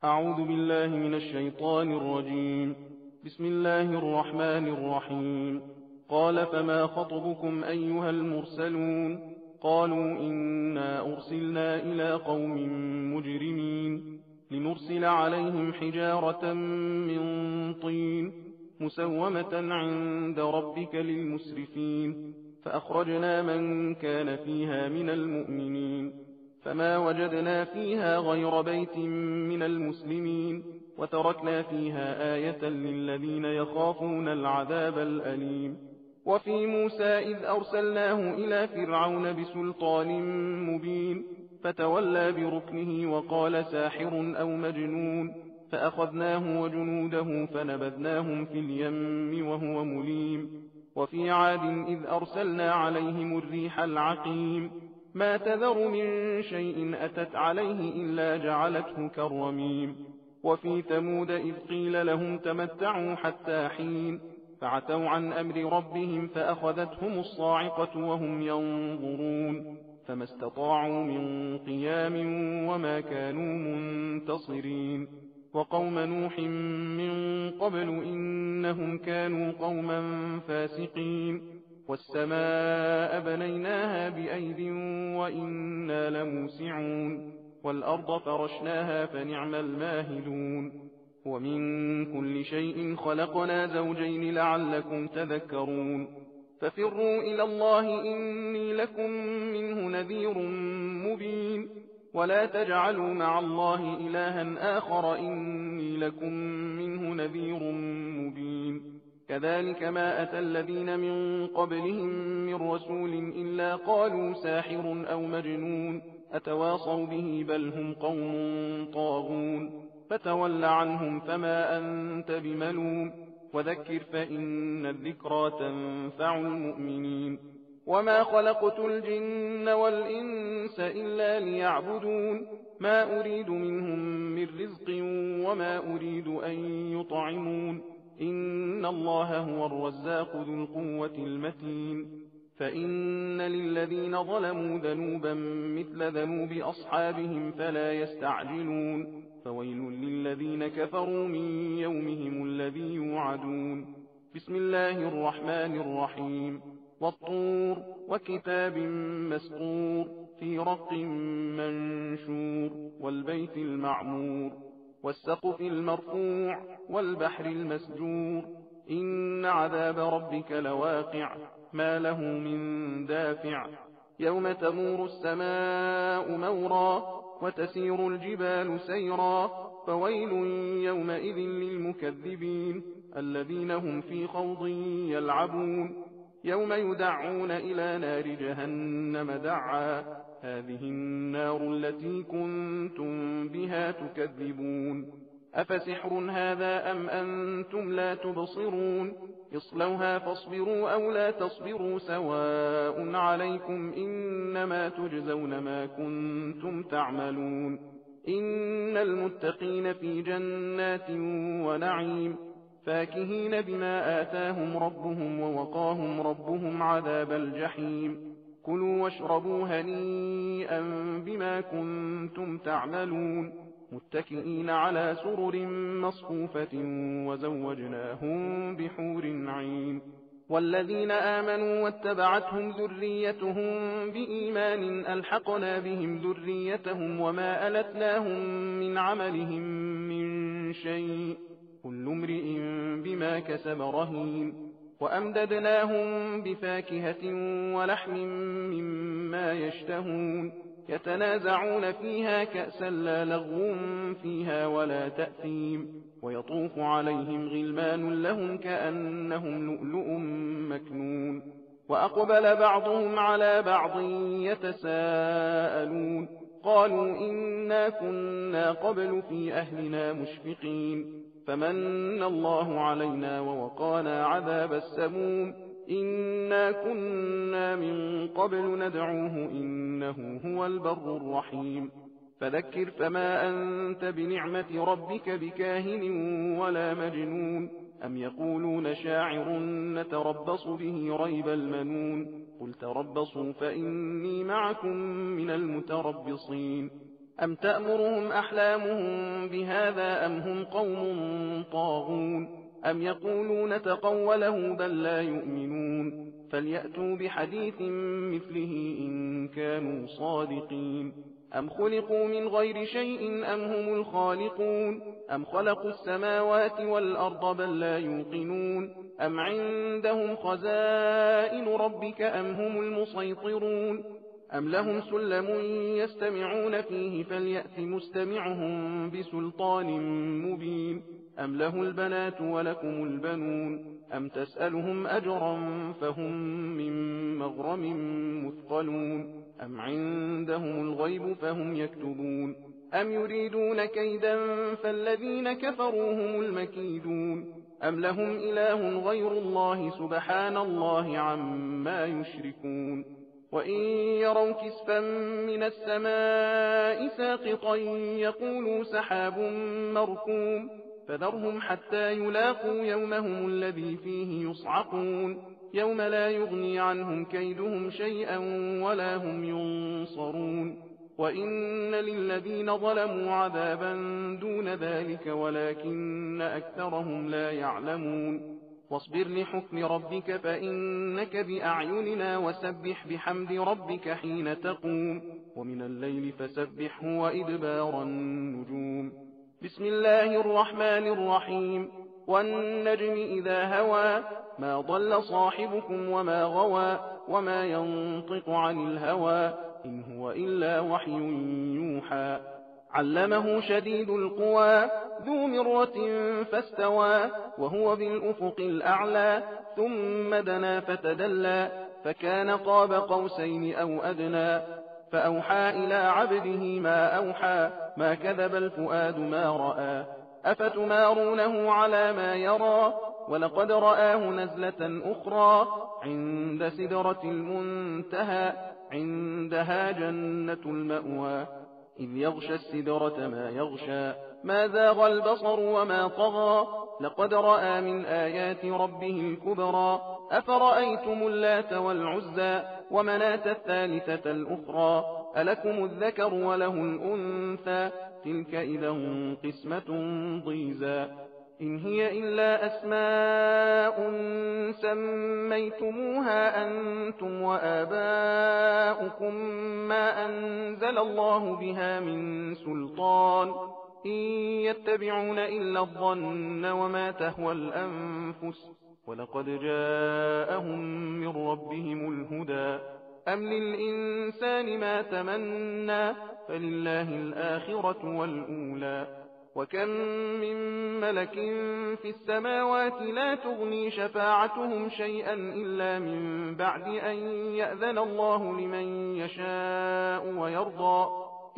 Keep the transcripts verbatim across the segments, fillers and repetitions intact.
أعوذ بالله من الشيطان الرجيم. بسم الله الرحمن الرحيم. قال فما خطبكم أيها المرسلون؟ قالوا إنا أرسلنا إلى قوم مجرمين لنرسل عليهم حجارة من طين مسومة عند ربك للمسرفين فأخرجنا من كان فيها من المؤمنين فما وجدنا فيها غير بيت من المسلمين وتركنا فيها آية للذين يخافون العذاب الأليم. وفي موسى إذ أرسلناه إلى فرعون بسلطان مبين فتولى بركنه وقال ساحر أو مجنون فأخذناه وجنوده فنبذناهم في اليم وهو مليم. وفي عاد إذ أرسلنا عليهم الريح العقيم ما تذر من شيء أتت عليه إلا جعلته كالرميم. وفي ثمود إذ قيل لهم تمتعوا حتى حين فعتوا عن أمر ربهم فأخذتهم الصاعقة وهم ينظرون فما استطاعوا من قيام وما كانوا منتصرين. وقوم نوح من قبل إنهم كانوا قوما فاسقين. والسماء بنيناها بأيد وإنا لموسعون والأرض فرشناها فنعم الماهدون. ومن كل شيء خلقنا زوجين لعلكم تذكرون. ففروا إلى الله إني لكم منه نذير مبين ولا تجعلوا مع الله إلها آخر إني لكم منه نذير مبين. كذلك ما أتى الذين من قبلهم من رسول إلا قالوا ساحر أو مجنون أتواصوا به بل هم قوم طاغون. فتول عنهم فما أنت بملوم وذكر فإن الذكرى تنفع المؤمنين. وما خلقت الجن والإنس إلا ليعبدون ما أريد منهم من رزق وما أريد أن يطعمون إن الله هو الرزاق ذو القوة المتين. فإن للذين ظلموا ذنوبا مثل ذنوب أصحابهم فلا يستعجلون فويل للذين كفروا من يومهم الذي يوعدون. بسم الله الرحمن الرحيم. والطور وكتاب مسطور في رق منشور والبيت المعمور والسقف المرفوع والبحر المسجور إن عذاب ربك لواقع ما له من دافع. يوم تمور السماء مورا وتسير الجبال سيرا فويل يومئذ للمكذبين الذين هم في خوض يلعبون. يوم يدعون إلى نار جهنم دعا هذه النار التي كنتم بها تكذبون. أفسحر هذا أم أنتم لا تبصرون اصلوها فاصبروا أو لا تصبروا سواء عليكم إنما تجزون ما كنتم تعملون. إن المتقين في جنات ونعيم فاكهين بما آتاهم ربهم ووقاهم ربهم عذاب الجحيم. كلوا واشربوا هنيئا بما كنتم تعملون متكئين على سرر مصفوفة وزوجناهم بحور عين. والذين آمنوا واتبعتهم ذريتهم بإيمان ألحقنا بهم ذريتهم وما ألتناهم من عملهم من شيء كل امرئ بما كسب رهين. وأمددناهم بفاكهة ولحم مما يشتهون يتنازعون فيها كأسا لا لغو فيها ولا تأثيم ويطوف عليهم غلمان لهم كأنهم لؤلؤ مكنون. وأقبل بعضهم على بعض يتساءلون قالوا إنا كنا قبل في أهلنا مشفقين فمن الله علينا ووقانا عذاب السموم إنا كنا من قبل ندعوه إنه هو البر الرحيم. فذكر فما أنت بنعمة ربك بكاهن ولا مجنون أم يقولون شاعر نتربص به ريب المنون قل تربصوا فإني معكم من المتربصين. أم تأمرهم أحلامهم بهذا أم هم قوم طاغون أم يقولون تقوله بل لا يؤمنون فليأتوا بحديث مثله إن كانوا صادقين أم خلقوا من غير شيء أم هم الخالقون أم خلقوا السماوات والأرض بل لا يوقنون أم عندهم خزائن ربك أم هم المسيطرون أم لهم سلم يستمعون فيه فليأت مستمعهم بسلطان مبين أم له البنات ولكم البنون أم تسألهم أجرا فهم من مغرم مثقلون أم عندهم الغيب فهم يكتبون أم يريدون كيدا فالذين كفروا هم المكيدون أم لهم إله غير الله سبحان الله عما يشركون وإن يروا كسفا من السماء ساقطا يقولوا سحاب مركوم فذرهم حتى يلاقوا يومهم الذي فيه يصعقون يوم لا يغني عنهم كيدهم شيئا ولا هم ينصرون وإن للذين ظلموا عذابا دون ذلك ولكن أكثرهم لا يعلمون واصبر لحكم ربك فإنك بأعيننا وسبح بحمد ربك حين تقوم ومن الليل فسبحه وإدبار النجوم بسم الله الرحمن الرحيم والنجم إذا هوى ما ضل صاحبكم وما غوى وما ينطق عن الهوى إن هو إلا وحي يوحى علمه شديد القوى ذو مرة فاستوى وهو بالأفق الأعلى ثم دنا فتدلى فكان قاب قوسين أو أدنى فأوحى إلى عبده ما أوحى ما كذب الفؤاد ما رأى أفتمارونه على ما يرى ولقد رآه نزلة أخرى عند سدرة المنتهى عندها جنة المأوى إذ يغشى السدرة ما يغشى ما زاغ البصر وما طغى لقد رأى من آيات ربه الكبرى أفرأيتم اللات والعزى ومناة الثالثة الأخرى ألكم الذكر وله الأنثى تلك إذا قسمة ضيزى إن هي إلا أسماء سميتموها أنتم وآباؤكم ما أنزل الله بها من سلطان إن يتبعون إلا الظن وما تهوى الأنفس ولقد جاءهم من ربهم الهدى أم للإنسان ما تمنى فلله الآخرة والأولى وكم من ملك في السماوات لا تغني شفاعتهم شيئا إلا من بعد أن يأذن الله لمن يشاء ويرضى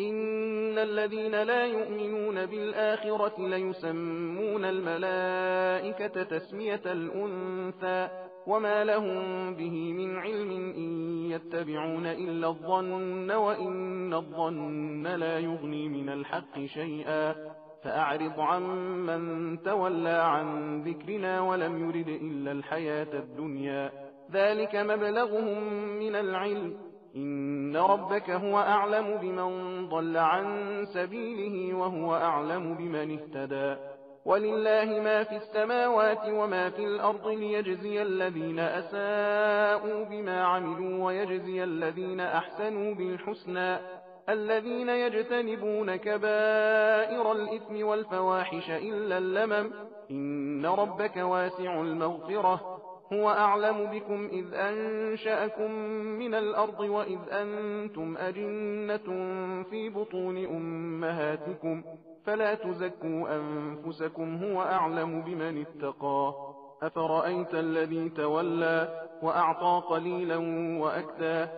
إن الذين لا يؤمنون بالآخرة ليسمون الملائكة تسمية الأنثى وما لهم به من علم إن يتبعون إلا الظن وإن الظن لا يغني من الحق شيئا فأعرض عن من تولى عن ذكرنا ولم يرد إلا الحياة الدنيا ذلك مبلغهم من العلم إن ربك هو أعلم بمن ضل عن سبيله وهو أعلم بمن اهتدى ولله ما في السماوات وما في الأرض ليجزي الذين أساءوا بما عملوا ويجزي الذين أحسنوا بالحسنى الذين يجتنبون كبائر الإثم والفواحش إلا اللمم إن ربك واسع المغفرة هو أعلم بكم إذ أنشأكم من الأرض وإذ أنتم أجنة في بطون أمهاتكم فلا تزكوا أنفسكم هو أعلم بمن اتقى أفرأيت الذي تولى وأعطى قليلا وأكدى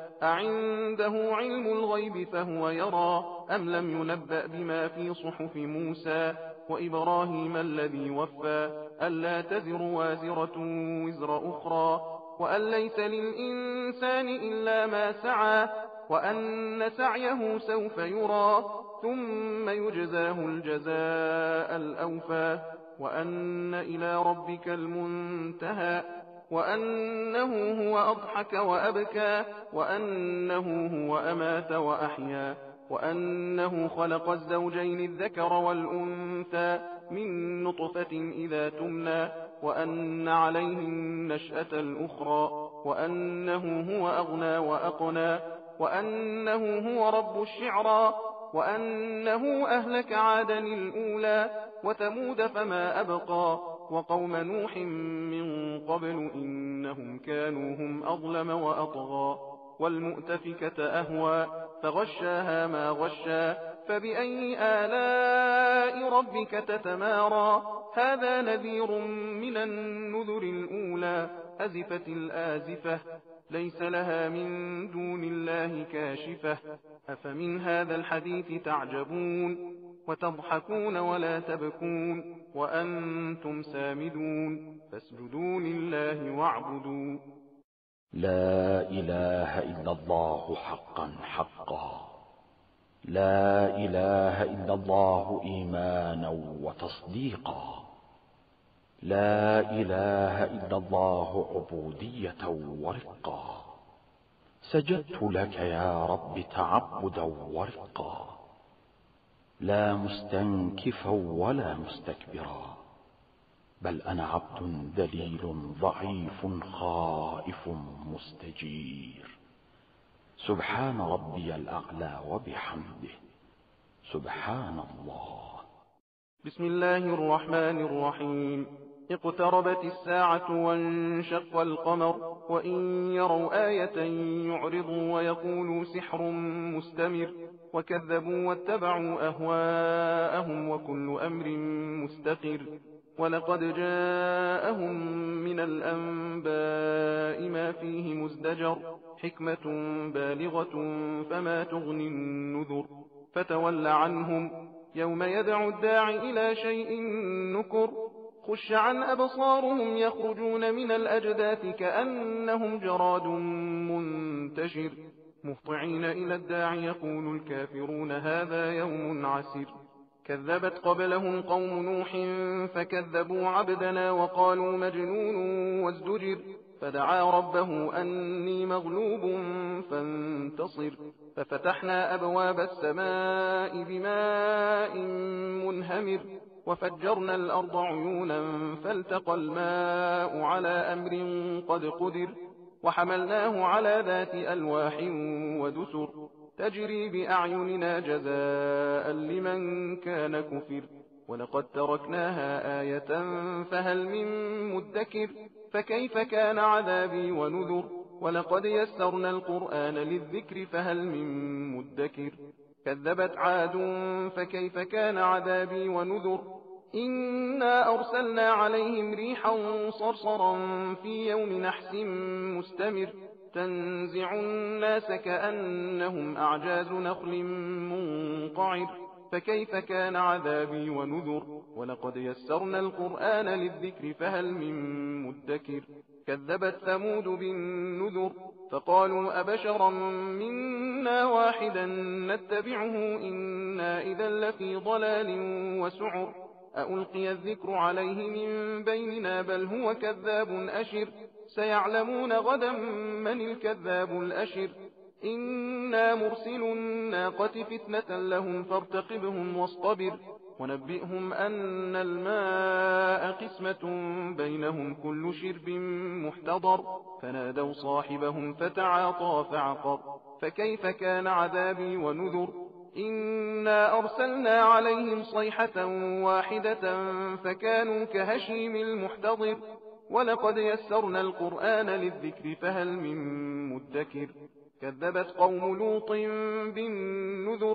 أعنده علم الغيب فهو يرى أم لم ينبأ بما في صحف موسى وإبراهيم الذي وفى ألا تزر وازرة وزر أخرى وأن ليس للإنسان إلا ما سعى وأن سعيه سوف يرى ثم يجزاه الجزاء الأوفى وأن إلى ربك المنتهى وأنه هو أضحك وأبكى وأنه هو أمات وأحيا وأنه خلق الزوجين الذكر والأنثى من نطفة إذا تمنى وأن عليه النشأة الأخرى وأنه هو أغنى وأقنى وأنه هو رب الشعرى وأنه أهلك عادا الأولى وثمود فما أبقى وقوم نوح من قبل إنهم كانوا هم أظلم وأطغى والمؤتفكة أهوى فغشاها ما غشا فبأي آلاء ربك تتمارى هذا نذير من النذر الأولى أزفت الآزفة ليس لها من دون الله كاشفة أفمن هذا الحديث تعجبون وتضحكون ولا تبكون وأنتم سامدون فاسجدوا لله واعبدوا. لا إله إلا الله حقا حقا، لا إله إلا الله إيمانا وتصديقا، لا إله إلا الله عبودية ورقا. سجدت لك يا رب تعبدا ورقا، لا مستنكفا ولا مستكبرا، بل أنا عبد ذليل ضعيف خائف مستجير. سبحان ربي الأعلى وبحمده، سبحان الله. بسم الله الرحمن الرحيم. اقتربت الساعة وانشق القمر وإن يروا آية يعرضوا ويقولوا سحر مستمر وكذبوا واتبعوا أهواءهم وكل أمر مستقر ولقد جاءهم من الأنباء ما فيه مزدجر حكمة بالغة فما تغني النذر فتول عنهم يوم يدعو الداعي إلى شيء نكر خش عن أبصارهم يخرجون من الأجداث كأنهم جراد منتشر مهطعين إلى الداعي يقول الكافرون هذا يوم عسر كذبت قبلهم قوم نوح فكذبوا عبدنا وقالوا مجنون وازدجر فدعا ربه أني مغلوب فانتصر ففتحنا أبواب السماء بماء منهمر وفجرنا الأرض عيونا فالتقى الماء على أمر قد قدر وحملناه على ذات ألواح ودسر تجري بأعيننا جزاء لمن كان كفر ولقد تركناها آية فهل من مدكر فكيف كان عذابي ونذر ولقد يسرنا القرآن للذكر فهل من مدكر كذبت عاد فكيف كان عذابي ونذر إنا أرسلنا عليهم ريحا صرصرا في يوم نحس مستمر تنزع الناس كأنهم أعجاز نخل منقعر فكيف كان عذابي ونذر ولقد يسرنا القرآن للذكر فهل من مدكر كذبت ثمود بالنذر فقالوا أبشرا منا واحدا نتبعه إنا إذا لفي ضلال وسعر أألقي الذكر عليه من بيننا بل هو كذاب أشر سيعلمون غدا من الكذاب الأشر إنا مرسل الناقة فتنة لهم فارتقبهم واصطبر ونبئهم أن الماء قسمة بينهم كل شرب محتضر فنادوا صاحبهم فتعاطى فعقر فكيف كان عذابي ونذر إنا أرسلنا عليهم صيحة واحدة فكانوا كهشيم المحتضر ولقد يسرنا القرآن للذكر فهل من مدكر كذبت قوم لوط بالنذر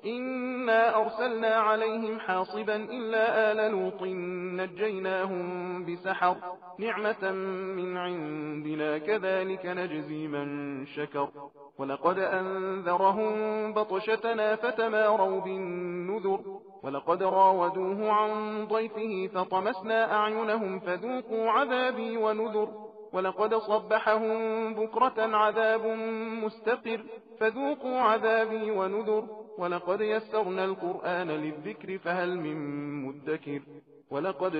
إنا أرسلنا عليهم حاصبا إلا آل لوط نجيناهم بسحر نعمة من عندنا كذلك نجزي من شكر ولقد أنذرهم بطشتنا فتماروا بالنذر ولقد راودوه عن ضيفه فطمسنا أعينهم فذوقوا عذابي ونذر ولقد صبحهم بكرة عذاب مستقر فذوقوا عذابي ونذر ولقد يسرنا القرآن للذكر فهل من مدكر ولقد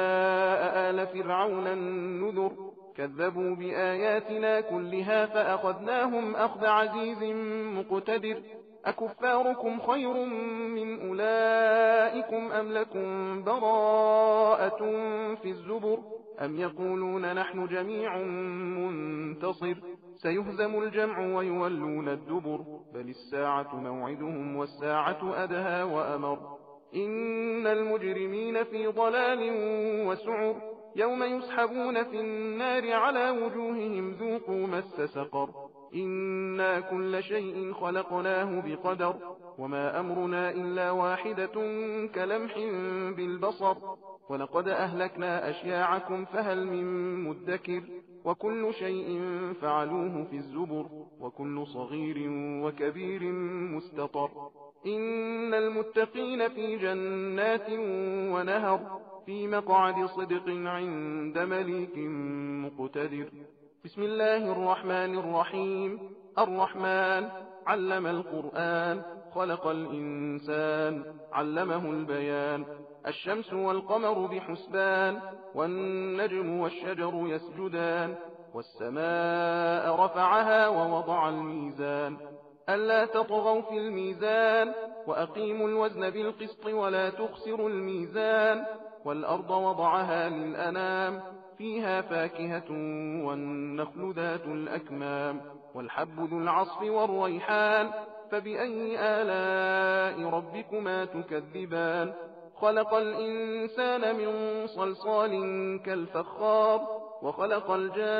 جاء آل فرعون النذر كذبوا بآياتنا كلها فأخذناهم أخذ عزيز مقتدر أكفاركم خير من أولئكم أم لكم براءة في الزبر أم يقولون نحن جميع منتصر سيهزم الجمع ويولون الدبر بل الساعة موعدهم والساعة أدهى وأمر إن المجرمين في ضلال وسعر يوم يسحبون في النار على وجوههم ذوقوا مس سقر إنا كل شيء خلقناه بقدر وما أمرنا إلا واحدة كلمح بالبصر ولقد أهلكنا أشياعكم فهل من مدكر وكل شيء فعلوه في الزبر وكل صغير وكبير مستطر إن المتقين في جنات ونهر في مقعد صدق عند مليك مقتدر بسم الله الرحمن الرحيم الرحمن علم القرآن خلق الإنسان علمه البيان الشمس والقمر بحسبان والنجم والشجر يسجدان والسماء رفعها ووضع الميزان ألا تطغوا في الميزان وأقيموا الوزن بالقسط ولا تخسروا الميزان والأرض وضعها للأنام فيها فاكهة والنخل ذات الأكمام والحب ذو العصف والريحان فبأي آلاء ربكما تكذبان خلق الإنسان من صلصال كالفخار وخلق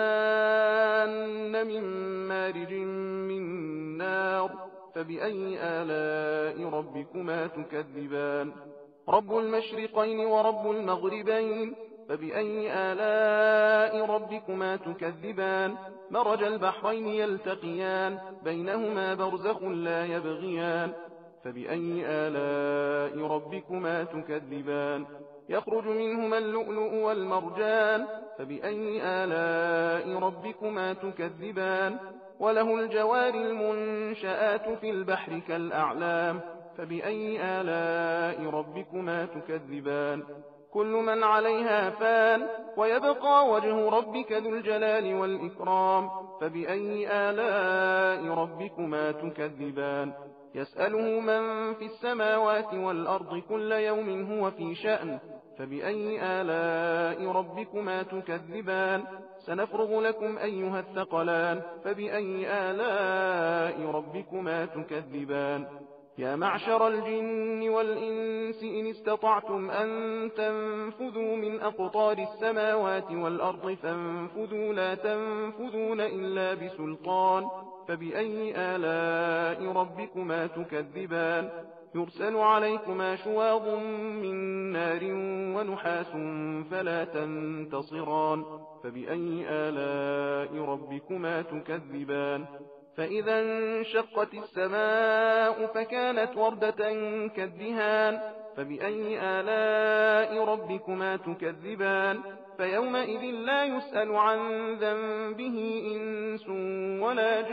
الجان من مارج من نار فبأي آلاء ربكما تكذبان رب المشرقين ورب المغربين فبأي آلاء ربكما تكذبان مرج البحرين يلتقيان بينهما برزخ لا يبغيان فبأي آلاء ربكما تكذبان يخرج منهما اللؤلؤ والمرجان فبأي آلاء ربكما تكذبان وله الجوار المنشآت في البحر كالأعلام فبأي آلاء ربكما تكذبان كل من عليها فان ويبقى وجه ربك ذو الجلال والإكرام فبأي آلاء ربكما تكذبان يسأله من في السماوات والأرض كل يوم هو في شأن فبأي آلاء ربكما تكذبان سنفرغ لكم أيها الثقلان فبأي آلاء ربكما تكذبان يا معشر الجن والإنس إن استطعتم أن تنفذوا من أقطار السماوات والأرض فانفذوا لا تنفذون إلا بسلطان فبأي آلاء ربكما تكذبان يرسل عليكما شواظ من نار ونحاس فلا تنتصران فبأي آلاء ربكما تكذبان فإذا انشقت السماء فكانت وردة كالدهان فبأي آلاء ربكما تكذبان فيومئذ لا يسأل عن ذنبه إنس ولا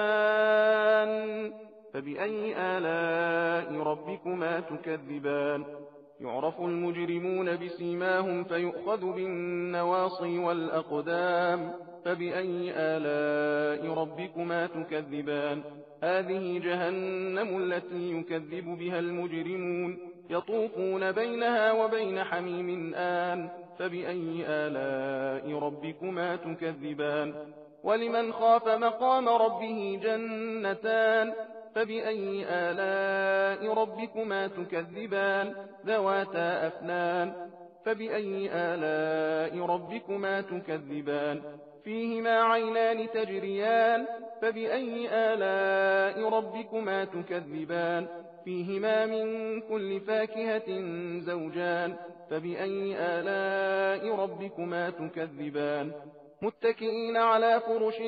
جان فبأي آلاء ربكما تكذبان يعرف المجرمون بسيماهم فيؤخذ بالنواصي والأقدام فبأي آلاء ربكما تكذبان هذه جهنم التي يكذب بها المجرمون يطوفون بينها وبين حميم آن فبأي آلاء ربكما تكذبان ولمن خاف مقام ربه جنتان فبأي آلاء ربكما تكذبان ذواتا أفنان فبأي آلاء ربكما تكذبان فيهما عينان تجريان فبأي آلاء ربكما تكذبان فيهما من كل فاكهة زوجان فبأي آلاء ربكما تكذبان متكئين على فرش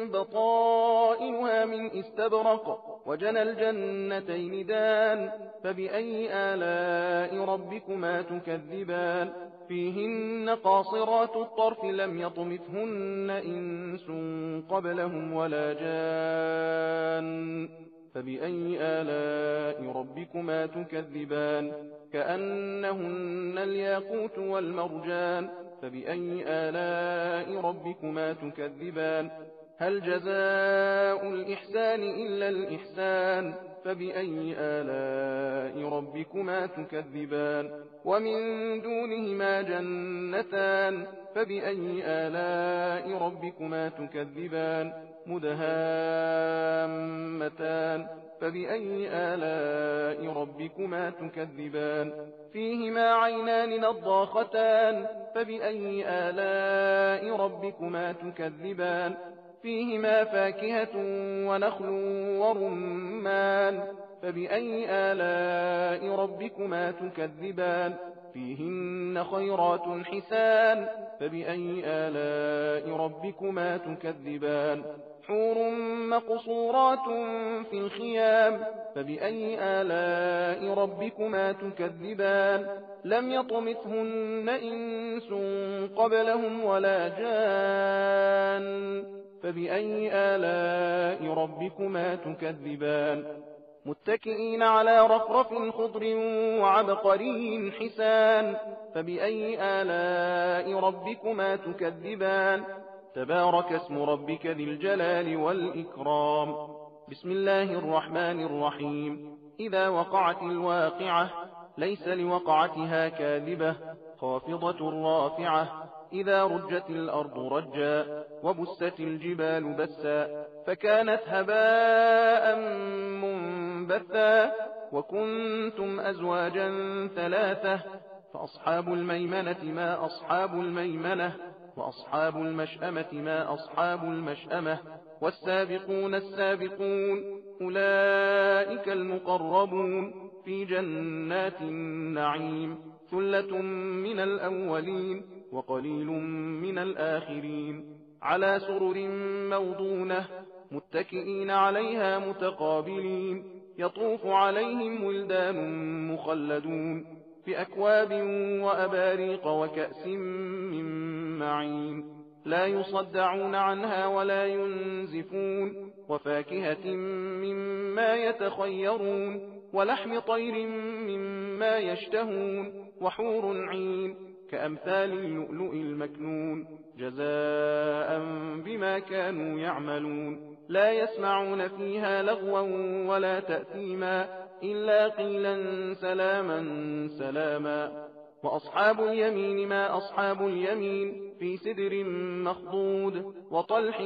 بطائنها من استبرق وجنى الجنتين دان فبأي آلاء ربكما تكذبان فيهن قاصرات الطرف لم يطمثهن إنس قبلهم ولا جان فبأي آلاء ربكما تكذبان كأنهن الياقوت والمرجان فبأي آلاء ربكما تكذبان هل جزاء الإحسان إلا الإحسان فبأي آلاء ربكما تكذبان ومن دونهما جنتان فبأي آلاء ربكما تكذبان مدهامتان فبأي آلاء ربكما تكذبان فيهما عينان نضاختان فبأي آلاء ربكما تكذبان فيهما فاكهة ونخل ورمان فبأي آلاء ربكما تكذبان فيهن خيرات حسان فبأي آلاء ربكما تكذبان حور مقصورات في الخيام فبأي آلاء ربكما تكذبان لم يطمثهن إنس قبلهم ولا جان فبأي آلاء ربكما تكذبان متكئين على رفرف خضر وعبقري حسان فبأي آلاء ربكما تكذبان تبارك اسم ربك ذي الجلال والإكرام بسم الله الرحمن الرحيم إذا وقعت الواقعة ليس لوقعتها كاذبة خافضة رافعة إذا رجت الأرض رجا وبست الجبال بسا فكانت هباء منبثا وكنتم أزواجا ثلاثة فأصحاب الميمنة ما أصحاب الميمنة وأصحاب المشأمة ما أصحاب المشأمة والسابقون السابقون أولئك المقربون في جنات النعيم ثلة من الأولين وقليل من الآخرين على سرر موضونة متكئين عليها متقابلين يطوف عليهم ولدان مخلدون بأكواب وأباريق وكأس من معين لا يصدعون عنها ولا ينزفون وفاكهة مما يتخيرون ولحم طير مما يشتهون وحور عين كأمثال اللؤلؤ المكنون جزاء بما كانوا يعملون لا يسمعون فيها لغوا ولا تأثيما إلا قيلا سلاما سلاما وأصحاب اليمين ما أصحاب اليمين في سدر مخضود وطلح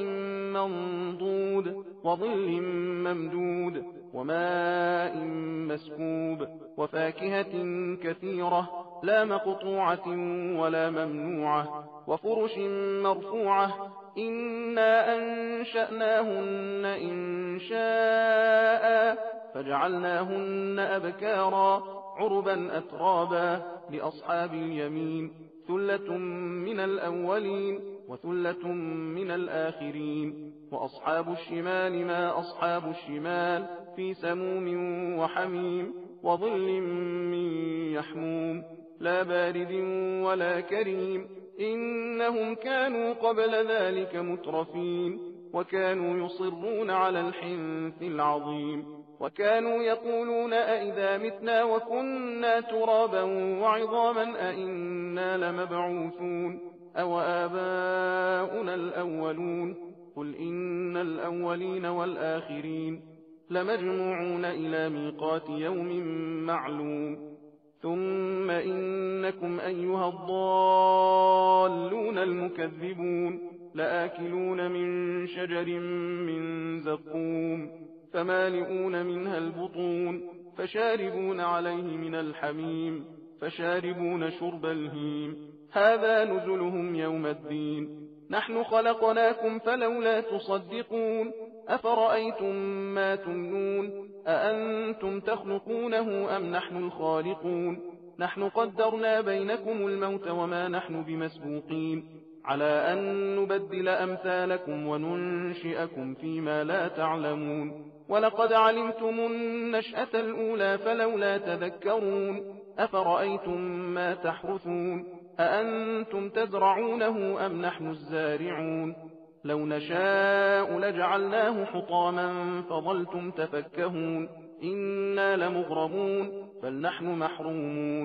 منضود وظل ممدود وماء مسكوب وفاكهة كثيرة لا مقطوعة ولا ممنوعة وفرش مرفوعة إنا أنشأناهن إنشاء فجعلناهن أبكارا عربا أترابا لأصحاب اليمين ثلة من الأولين وثلة من الآخرين وأصحاب الشمال ما أصحاب الشمال في سموم وحميم وظل من يحموم لا بارد ولا كريم إنهم كانوا قبل ذلك مترفين وكانوا يصرون على الحنث العظيم وكانوا يقولون أئذا متنا وكنا ترابا وعظاما أئنا لمبعوثون أو آباؤنا الأولون قل إن الأولين والآخرين لمجموعون إلى ميقات يوم معلوم ثم إنكم أيها الضالون المكذبون لآكلون من شجر من زقوم فمالئون منها البطون فشاربون عليه من الحميم فشاربون شرب الهيم هذا نزلهم يوم الدين نحن خلقناكم فلولا تصدقون أفرأيتم ما تمنون أأنتم تخلقونه أم نحن الخالقون نحن قدرنا بينكم الموت وما نحن بمسبوقين على أن نبدل أمثالكم وننشئكم فيما لا تعلمون ولقد علمتم النشأة الأولى فلولا تذكرون أفرأيتم ما تحرثون أأنتم تزرعونه أم نحن الزارعون لو نشاء لجعلناه حطاما فظلتم تفكهون إنا لمغرمون بل نحن محرومون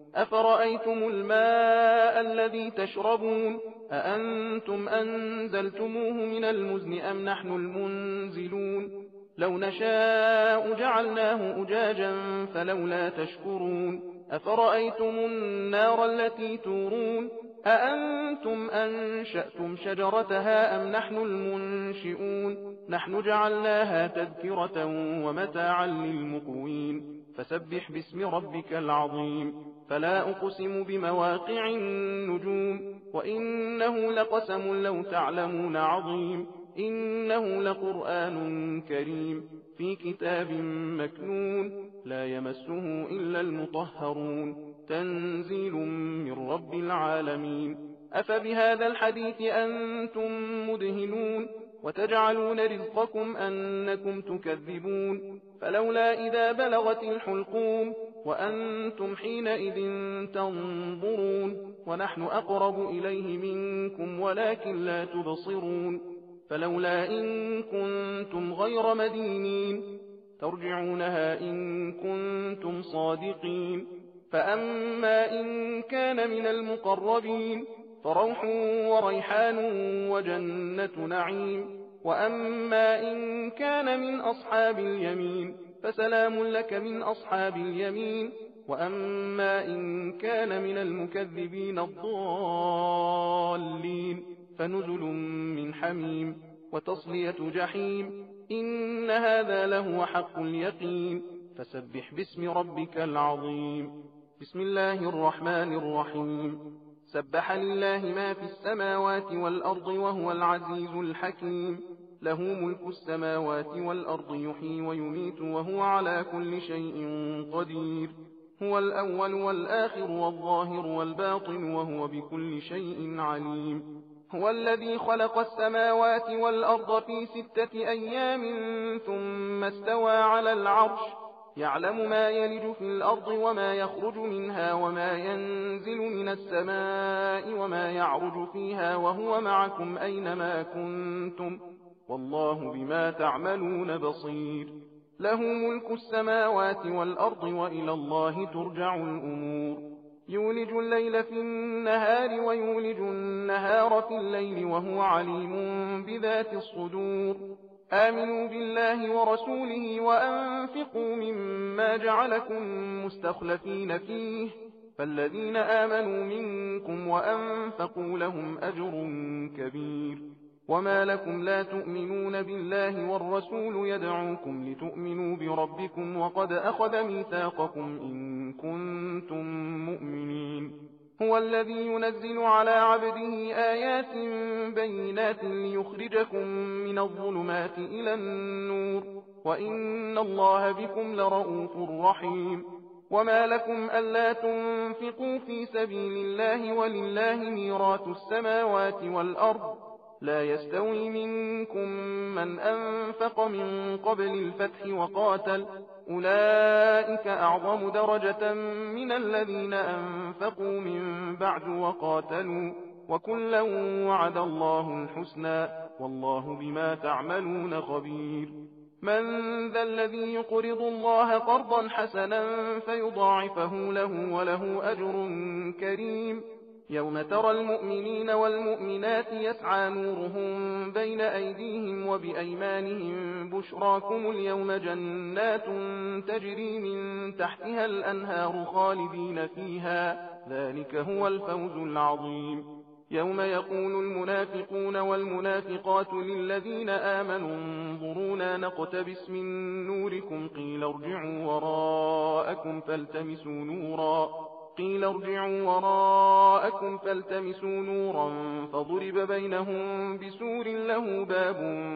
أفرأيتم الماء الذي تشربون أأنتم أنزلتموه من المزن أم نحن المنزلون لو نشاء جعلناه أجاجا فلولا تشكرون أفرأيتم النار التي تورون أأنتم أنشأتم شجرتها أم نحن المنشئون نحن جعلناها تذكرة ومتاعا للمقوين فسبح باسم ربك العظيم فلا أقسم بمواقع النجوم وإنه لقسم لو تعلمون عظيم إنه لقرآن كريم في كتاب مكنون لا يمسه إلا المطهرون تنزيل من رب العالمين أفبهذا الحديث أنتم مدهنون وتجعلون رزقكم أنكم تكذبون فلولا إذا بلغت الحلقوم وأنتم حينئذ تنظرون ونحن أقرب إليه منكم ولكن لا تبصرون فلولا إن كنتم غير مدينين ترجعونها إن كنتم صادقين فأما إن كان من المقربين فروح وريحان وجنة نعيم وأما إن كان من أصحاب اليمين فسلام لك من أصحاب اليمين وأما إن كان من المكذبين الضالين فنزل من حميم وتصلية جحيم إن هذا لهو حق اليقين فسبح باسم ربك العظيم بسم الله الرحمن الرحيم سبح لله ما في السماوات والأرض وهو العزيز الحكيم له ملك السماوات والأرض يحيي ويميت وهو على كل شيء قدير هو الأول والآخر والظاهر والباطن وهو بكل شيء عليم هو الذي خلق السماوات والأرض في ستة أيام ثم استوى على العرش يعلم ما يلج في الأرض وما يخرج منها وما ينزل من السماء وما يعرج فيها وهو معكم أينما كنتم والله بما تعملون بصير له ملك السماوات والأرض وإلى الله ترجع الأمور يولج الليل في النهار ويولج النهار في الليل وهو عليم بذات الصدور آمنوا بالله ورسوله وأنفقوا مما جعلكم مستخلفين فيه فالذين آمنوا منكم وأنفقوا لهم أجر كبير وما لكم لا تؤمنون بالله والرسول يدعوكم لتؤمنوا بربكم وقد أخذ ميثاقكم إن كنتم مؤمنين هو الذي ينزل على عبده آيات بينات ليخرجكم من الظلمات إلى النور وإن الله بكم لرؤوف رحيم وما لكم ألا تنفقوا في سبيل الله ولله ميراث السماوات والأرض لا يستوي منكم من أنفق من قبل الفتح وقاتل أولئك أعظم درجة من الذين أنفقوا من بعد وقاتلوا وكلا وعد الله الحسنى والله بما تعملون خبير من ذا الذي يقرض الله قرضا حسنا فيضاعفه له وله أجر كريم يوم ترى المؤمنين والمؤمنات يسعى نورهم بين أيديهم وبأيمانهم بشراكم اليوم جنات تجري من تحتها الأنهار خالدين فيها ذلك هو الفوز العظيم يوم يقول المنافقون والمنافقات للذين آمنوا انظرونا نقتبس من نوركم قيل ارجعوا وراءكم فالتمسوا نورا قيل ارجعوا وراءكم فالتمسوا نورا فضرب بينهم بسور له باب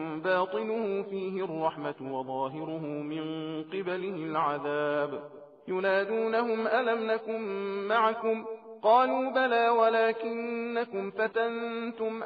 باطنه فيه الرحمة وظاهره من قبله العذاب ينادونهم ألم نكن معكم قالوا بلى ولكنكم فتنتم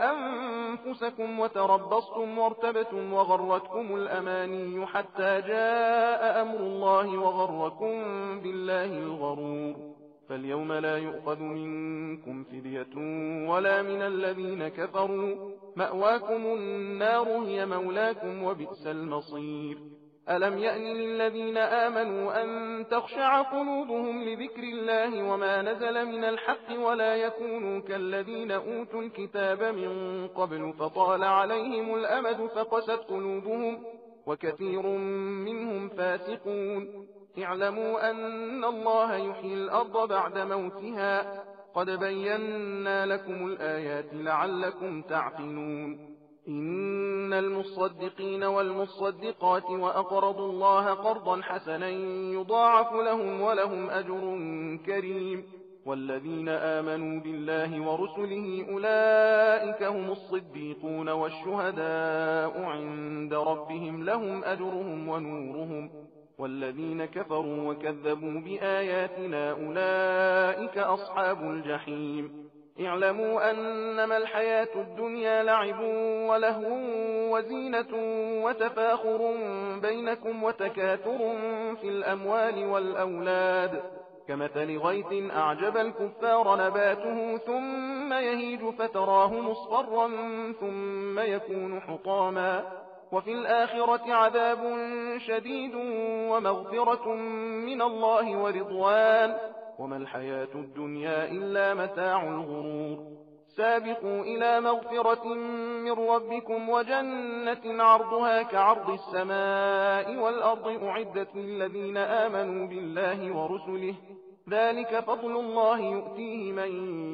أنفسكم وتربصتم وارتبتم وغرتكم الأماني حتى جاء أمر الله وغركم بالله الغرور فاليوم لا يؤخذ منكم فدية ولا من الذين كفروا مأواكم النار هي مولاكم وبئس المصير ألم يأن للذين آمنوا أن تخشع قلوبهم لذكر الله وما نزل من الحق ولا يكونوا كالذين أوتوا الكتاب من قبل فطال عليهم الأمد فقست قلوبهم وكثير منهم فاسقون اعلموا أن الله يحيي الأرض بعد موتها قد بينا لكم الآيات لعلكم تعقلون إن المصدقين والمصدقات وأقرضوا الله قرضا حسنا يضاعف لهم ولهم أجر كريم والذين آمنوا بالله ورسله أولئك هم الصديقون والشهداء عند ربهم لهم أجرهم ونورهم والذين كفروا وكذبوا بآياتنا أولئك أصحاب الجحيم اعلموا أنما الحياة الدنيا لعب ولهو وزينة وتفاخر بينكم وتكاثر في الأموال والأولاد كمثل غيث أعجب الكفار نباته ثم يهيج فتراه مصفرا ثم يكون حطاما وفي الآخرة عذاب شديد ومغفرة من الله ورضوان وما الحياة الدنيا إلا متاع الغرور سابقوا إلى مغفرة من ربكم وجنة عرضها كعرض السماء والأرض أعدت للذين آمنوا بالله ورسله ذلك فضل الله يؤتيه من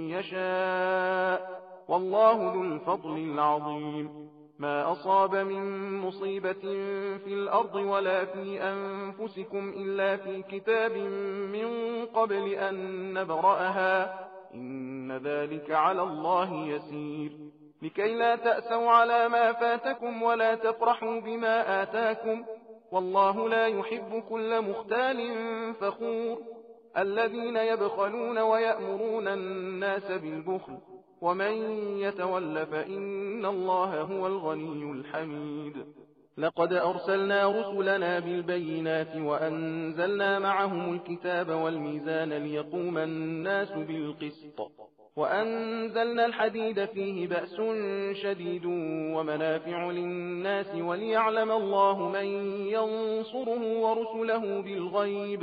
يشاء والله ذو الفضل العظيم ما أصاب من مصيبة في الأرض ولا في أنفسكم إلا في كتاب من قبل أن نبرأها إن ذلك على الله يسير لكي لا تأسوا على ما فاتكم ولا تفرحوا بما آتاكم والله لا يحب كل مختال فخور الذين يبخلون ويأمرون الناس بالبخل ومن يتول فإن الله هو الغني الحميد لقد أرسلنا رسلنا بالبينات وأنزلنا معهم الكتاب والميزان ليقوم الناس بالقسط وأنزلنا الحديد فيه بأس شديد ومنافع للناس وليعلم الله من ينصره ورسله بالغيب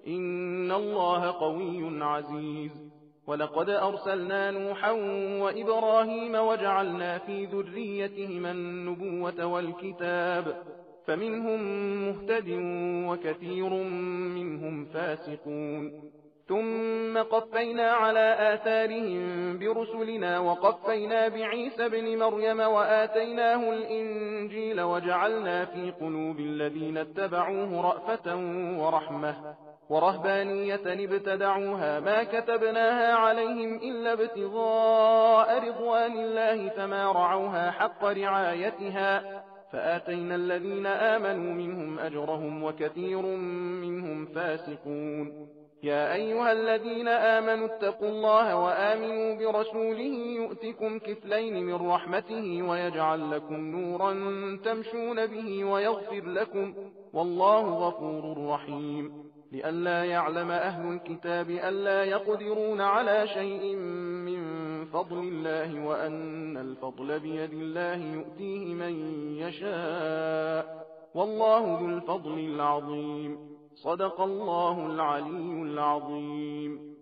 إن الله قوي عزيز ولقد أرسلنا نوحا وإبراهيم وجعلنا في ذريتهما النبوة والكتاب فمنهم مهتد وكثير منهم فاسقون ثم قفينا على آثارهم برسلنا وقفينا بعيسى بن مريم وآتيناه الإنجيل وجعلنا في قلوب الذين اتبعوه رأفة ورحمة ورهبانية ابتدعوها ما كتبناها عليهم إلا ابتغاء رضوان الله فما رعوها حق رعايتها فآتينا الذين آمنوا منهم أجرهم وكثير منهم فاسقون يا أيها الذين آمنوا اتقوا الله وآمنوا برسوله يؤتكم كفلين من رحمته ويجعل لكم نورا تمشون به ويغفر لكم والله غفور رحيم لئلا يعلم أهل الكتاب ألا يقدرون على شيء من فضل الله وأن الفضل بيد الله يؤتيه من يشاء والله ذو الفضل العظيم صدق الله العلي العظيم